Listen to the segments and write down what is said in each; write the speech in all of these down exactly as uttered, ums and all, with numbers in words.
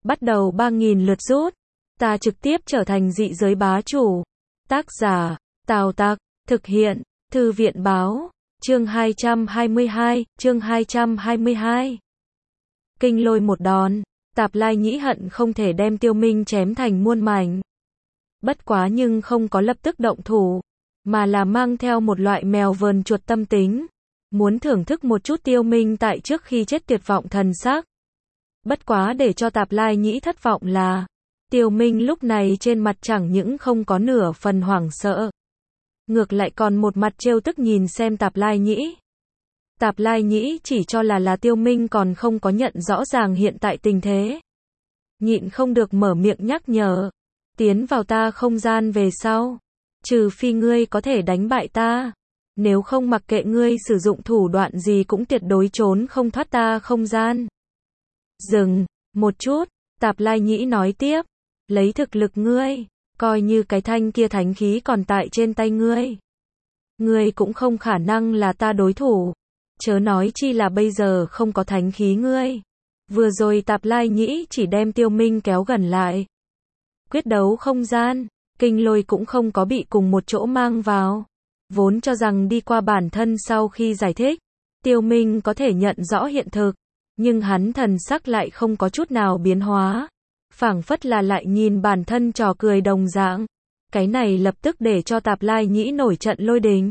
bắt đầu ba nghìn lượt rút. Ta trực tiếp trở thành dị giới bá chủ. Tác giả, Tào Tặc, thực hiện, Thư viện báo, chương hai trăm hai mươi hai, chương hai trăm hai mươi hai. Kinh lôi một đòn, Tạp Lai Nhĩ hận không thể đem Tiêu Minh chém thành muôn mảnh. Bất quá nhưng không có lập tức động thủ, mà là mang theo một loại mèo vờn chuột tâm tính, muốn thưởng thức một chút Tiêu Minh tại trước khi chết tuyệt vọng thần sắc. Bất quá để cho Tạp Lai Nhĩ thất vọng là, Tiêu Minh lúc này trên mặt chẳng những không có nửa phần hoảng sợ, ngược lại còn một mặt trêu tức nhìn xem Tạp Lai Nhĩ. Tạp Lai Nhĩ chỉ cho là là Tiêu Minh còn không có nhận rõ ràng hiện tại tình thế. Nhịn không được mở miệng nhắc nhở, tiến vào ta không gian về sau, trừ phi ngươi có thể đánh bại ta, nếu không mặc kệ ngươi sử dụng thủ đoạn gì cũng tuyệt đối trốn không thoát ta không gian. Dừng, một chút, Tạp Lai Nhĩ nói tiếp, lấy thực lực ngươi, coi như cái thanh kia thánh khí còn tại trên tay ngươi, ngươi cũng không khả năng là ta đối thủ, chớ nói chi là bây giờ không có thánh khí ngươi. Vừa rồi Tạp Lai Nhĩ chỉ đem Tiêu Minh kéo gần lại. Quyết đấu không gian, kinh lôi cũng không có bị cùng một chỗ mang vào. Vốn cho rằng đi qua bản thân sau khi giải thích, Tiêu Minh có thể nhận rõ hiện thực, nhưng hắn thần sắc lại không có chút nào biến hóa, phảng phất là lại nhìn bản thân trò cười đồng dạng. Cái này lập tức để cho Tạp Lai Nhĩ nổi trận lôi đình.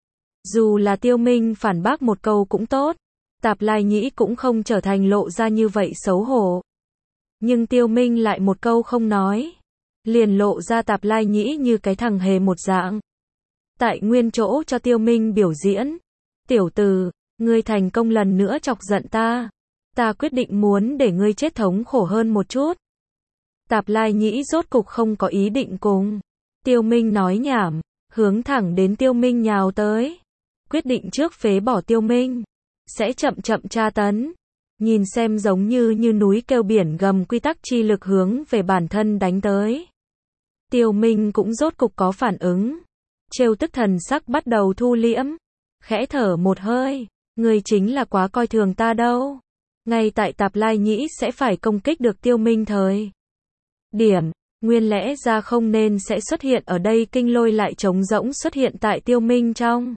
Dù là Tiêu Minh phản bác một câu cũng tốt, Tạp Lai Nhĩ cũng không trở thành lộ ra như vậy xấu hổ. Nhưng Tiêu Minh lại một câu không nói, liền lộ ra Tạp Lai Nhĩ như cái thằng hề một dạng. Tại nguyên chỗ cho Tiêu Minh biểu diễn. Tiểu tử, ngươi thành công lần nữa chọc giận ta. Ta quyết định muốn để ngươi chết thống khổ hơn một chút. Tạp Lai Nhĩ rốt cục không có ý định cùng Tiêu Minh nói nhảm, hướng thẳng đến Tiêu Minh nhào tới. Quyết định trước phế bỏ Tiêu Minh, sẽ chậm chậm tra tấn. Nhìn xem giống như như núi kêu biển gầm quy tắc chi lực hướng về bản thân đánh tới. Tiêu Minh cũng rốt cục có phản ứng. Trêu tức thần sắc bắt đầu thu liễm. Khẽ thở một hơi, ngươi chính là quá coi thường ta đâu. Ngay tại Tạp Lai Nhĩ sẽ phải công kích được Tiêu Minh thời điểm, nguyên lẽ ra không nên sẽ xuất hiện ở đây, kinh lôi lại trống rỗng xuất hiện tại Tiêu Minh trong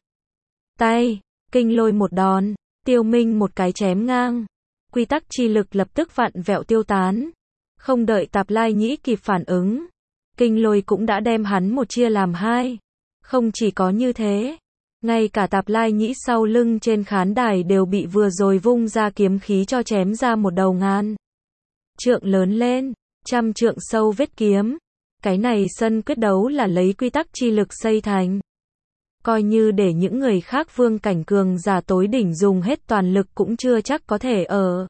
tay. Kinh lôi một đòn, Tiêu Minh một cái chém ngang. Quy tắc chi lực lập tức vặn vẹo tiêu tán. Không đợi Tạp Lai Nhĩ kịp phản ứng, kinh lôi cũng đã đem hắn một chia làm hai. Không chỉ có như thế, ngay cả Tạp Lai Nhĩ sau lưng trên khán đài đều bị vừa rồi vung ra kiếm khí cho chém ra một đầu ngàn trượng lớn lên, trăm trượng sâu vết kiếm. Cái này sân quyết đấu là lấy quy tắc chi lực xây thành. Coi như để những người khác vương cảnh cường giả tối đỉnh dùng hết toàn lực cũng chưa chắc có thể ở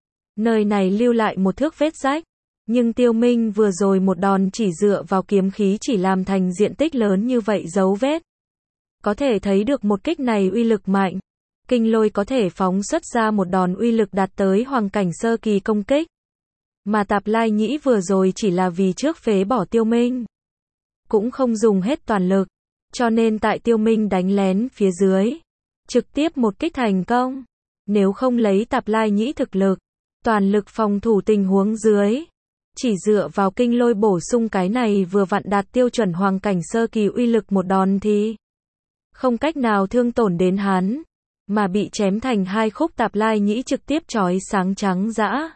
nơi này lưu lại một thước vết rách. Nhưng Tiêu Minh vừa rồi một đòn chỉ dựa vào kiếm khí chỉ làm thành diện tích lớn như vậy dấu vết. Có thể thấy được một kích này uy lực mạnh. Kinh lôi có thể phóng xuất ra một đòn uy lực đạt tới hoàng cảnh sơ kỳ công kích. Mà Tạp Lai Nhĩ vừa rồi chỉ là vì trước phế bỏ Tiêu Minh, cũng không dùng hết toàn lực. Cho nên tại Tiêu Minh đánh lén phía dưới, trực tiếp một kích thành công. Nếu không lấy Tạp Lai Nhĩ thực lực, toàn lực phòng thủ tình huống dưới, chỉ dựa vào kinh lôi bổ sung cái này vừa vặn đạt tiêu chuẩn hoàng cảnh sơ kỳ uy lực một đòn thì không cách nào thương tổn đến hắn, mà bị chém thành hai khúc. Tạp Lai Nhĩ trực tiếp chói sáng trắng dã,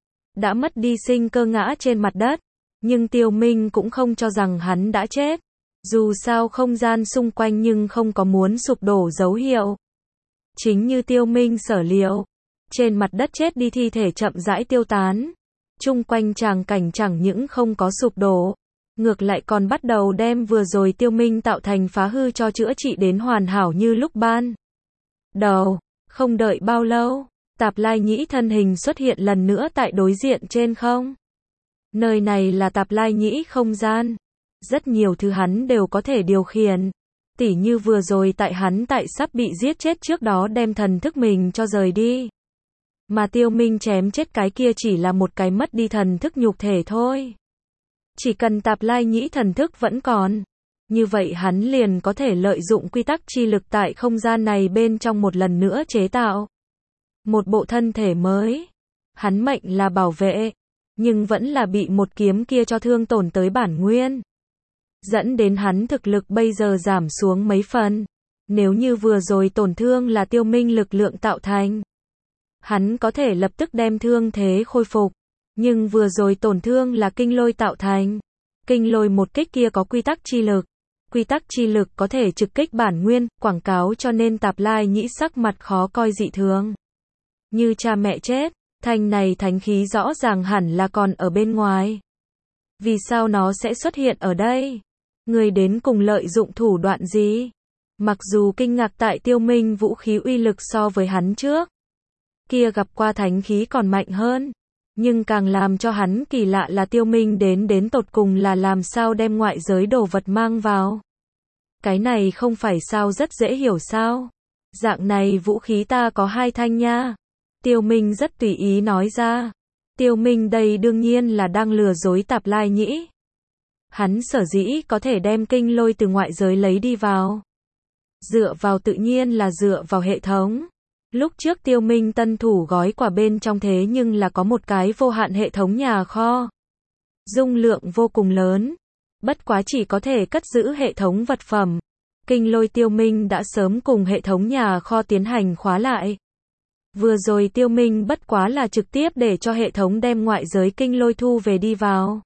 đã mất đi sinh cơ ngã trên mặt đất. Nhưng Tiêu Minh cũng không cho rằng hắn đã chết. Dù sao không gian xung quanh nhưng không có muốn sụp đổ dấu hiệu. Chính như Tiêu Minh sở liệu, trên mặt đất chết đi thi thể chậm rãi tiêu tán. Chung quanh tràng cảnh chẳng những không có sụp đổ, ngược lại còn bắt đầu đem vừa rồi Tiêu Minh tạo thành phá hư cho chữa trị đến hoàn hảo như lúc ban đầu. Không đợi bao lâu, Tạp Lai Nhĩ thân hình xuất hiện lần nữa tại đối diện trên không. Nơi này là Tạp Lai Nhĩ không gian. Rất nhiều thứ hắn đều có thể điều khiển. Tỉ như vừa rồi tại hắn tại sắp bị giết chết trước đó đem thần thức mình cho rời đi. Mà Tiêu Minh chém chết cái kia chỉ là một cái mất đi thần thức nhục thể thôi. Chỉ cần Tạp Lai Nhĩ thần thức vẫn còn, như vậy hắn liền có thể lợi dụng quy tắc chi lực tại không gian này bên trong một lần nữa chế tạo một bộ thân thể mới. Hắn mệnh là bảo vệ nhưng vẫn là bị một kiếm kia cho thương tổn tới bản nguyên. Dẫn đến hắn thực lực bây giờ giảm xuống mấy phần. Nếu như vừa rồi tổn thương là tiêu minh lực lượng tạo thành, hắn có thể lập tức đem thương thế khôi phục. Nhưng vừa rồi tổn thương là kinh lôi tạo thành. Kinh lôi một kích kia có quy tắc chi lực. Quy tắc chi lực có thể trực kích bản nguyên, quảng cáo cho nên Tạp Lai Nhĩ sắc mặt khó coi dị thường. Như cha mẹ chết, thanh này thánh khí rõ ràng hẳn là còn ở bên ngoài. Vì sao nó sẽ xuất hiện ở đây? Người đến cùng lợi dụng thủ đoạn gì? Mặc dù kinh ngạc tại tiêu minh vũ khí uy lực so với hắn trước kia gặp qua thánh khí còn mạnh hơn. Nhưng càng làm cho hắn kỳ lạ là tiêu minh đến đến tột cùng là làm sao đem ngoại giới đồ vật mang vào. Cái này không phải sao rất dễ hiểu sao. Dạng này vũ khí ta có hai thanh nha. Tiêu minh rất tùy ý nói ra. Tiêu minh đây đương nhiên là đang lừa dối Tạp Lai Nhĩ. Hắn sở dĩ có thể đem kinh lôi từ ngoại giới lấy đi vào. Dựa vào tự nhiên là dựa vào hệ thống. Lúc trước tiêu minh tân thủ gói quà bên trong thế nhưng là có một cái vô hạn hệ thống nhà kho. Dung lượng vô cùng lớn. Bất quá chỉ có thể cất giữ hệ thống vật phẩm. Kinh lôi tiêu minh đã sớm cùng hệ thống nhà kho tiến hành khóa lại. Vừa rồi tiêu minh bất quá là trực tiếp để cho hệ thống đem ngoại giới kinh lôi thu về đi vào.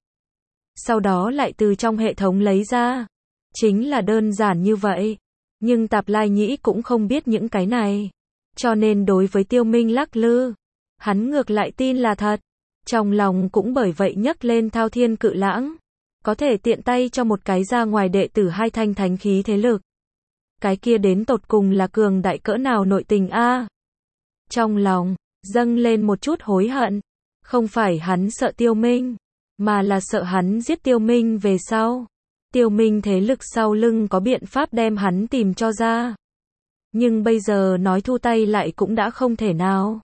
Sau đó lại từ trong hệ thống lấy ra. Chính là đơn giản như vậy. Nhưng Tạp Lai Nhĩ cũng không biết những cái này. Cho nên đối với tiêu minh lắc lư, hắn ngược lại tin là thật. Trong lòng cũng bởi vậy nhấc lên thao thiên cự lãng. Có thể tiện tay cho một cái ra ngoài đệ tử hai thanh thánh khí thế lực. Cái kia đến tột cùng là cường đại cỡ nào nội tình a? Trong lòng, dâng lên một chút hối hận. Không phải hắn sợ tiêu minh, mà là sợ hắn giết tiêu minh về sau. Tiêu minh thế lực sau lưng có biện pháp đem hắn tìm cho ra. Nhưng bây giờ nói thu tay lại cũng đã không thể nào.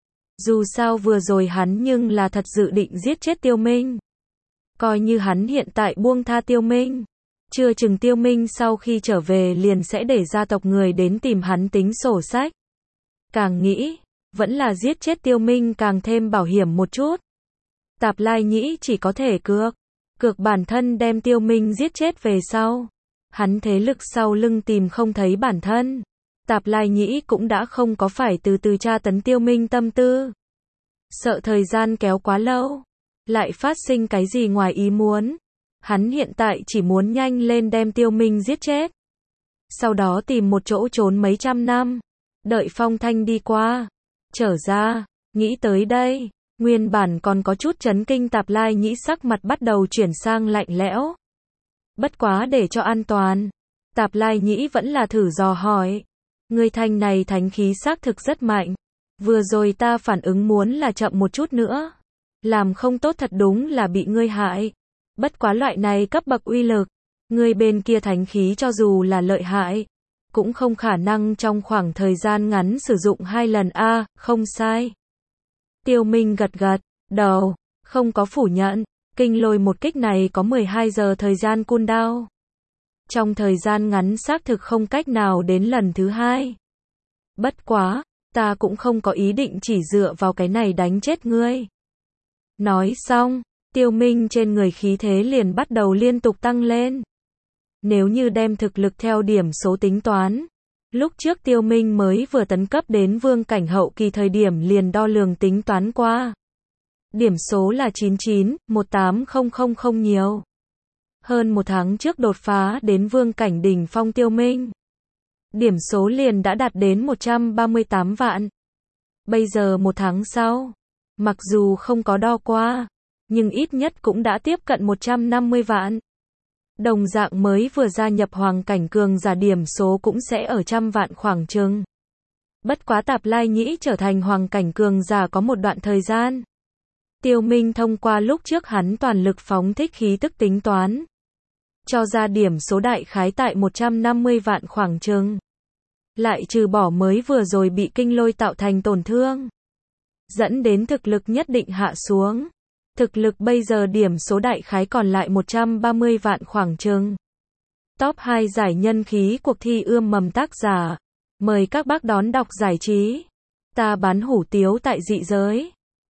Dù sao vừa rồi hắn nhưng là thật dự định giết chết tiêu minh. Coi như hắn hiện tại buông tha tiêu minh. Chưa chừng tiêu minh sau khi trở về liền sẽ để gia tộc người đến tìm hắn tính sổ sách. Càng nghĩ, vẫn là giết chết tiêu minh càng thêm bảo hiểm một chút. Tạp Lai Nhĩ chỉ có thể cược. Cược bản thân đem tiêu minh giết chết về sau. Hắn thế lực sau lưng tìm không thấy bản thân. Tạp Lai Nhĩ cũng đã không có phải từ từ tra tấn tiêu minh tâm tư. Sợ thời gian kéo quá lâu. Lại phát sinh cái gì ngoài ý muốn. Hắn hiện tại chỉ muốn nhanh lên đem tiêu minh giết chết. Sau đó tìm một chỗ trốn mấy trăm năm. Đợi phong thanh đi qua. Trở ra, nghĩ tới đây. Nguyên bản còn có chút chấn kinh Tạp Lai Nhĩ sắc mặt bắt đầu chuyển sang lạnh lẽo. Bất quá để cho an toàn. Tạp Lai Nhĩ vẫn là thử dò hỏi. Người thanh này thánh khí xác thực rất mạnh. Vừa rồi ta phản ứng muốn là chậm một chút nữa. Làm không tốt thật đúng là bị ngươi hại. Bất quá loại này cấp bậc uy lực. Người bên kia thánh khí cho dù là lợi hại. Cũng không khả năng trong khoảng thời gian ngắn sử dụng hai lần a, à, không sai. Tiêu Minh gật gật đầu, không có phủ nhận. Kinh lôi một kích này có mười hai giờ thời gian cooldown. Trong thời gian ngắn xác thực không cách nào đến lần thứ hai. Bất quá, ta cũng không có ý định chỉ dựa vào cái này đánh chết ngươi. Nói xong, Tiêu Minh trên người khí thế liền bắt đầu liên tục tăng lên. Nếu như đem thực lực theo điểm số tính toán, lúc trước Tiêu Minh mới vừa tấn cấp đến vương cảnh hậu kỳ thời điểm liền đo lường tính toán qua. Điểm số là chín chín một tám không không không nhiều. Hơn một tháng trước đột phá đến vương cảnh đỉnh phong Tiêu Minh. Điểm số liền đã đạt đến một trăm ba mươi tám vạn. Bây giờ một tháng sau, mặc dù không có đo qua, nhưng ít nhất cũng đã tiếp cận một trăm năm mươi vạn. Đồng dạng mới vừa gia nhập hoàng cảnh cường giả điểm số cũng sẽ ở trăm vạn khoảng chừng. Bất quá Tạp Lai Nhĩ trở thành hoàng cảnh cường giả có một đoạn thời gian. Tiêu Minh thông qua lúc trước hắn toàn lực phóng thích khí tức tính toán. Cho ra điểm số đại khái tại một trăm năm mươi vạn khoảng chừng. Lại trừ bỏ mới vừa rồi bị kinh lôi tạo thành tổn thương. Dẫn đến thực lực nhất định hạ xuống. Thực lực bây giờ điểm số đại khái còn lại một trăm ba mươi vạn khoảng chừng. Top hai giải nhân khí cuộc thi ươm mầm tác giả. Mời các bác đón đọc giải trí. Ta bán hủ tiếu tại dị giới.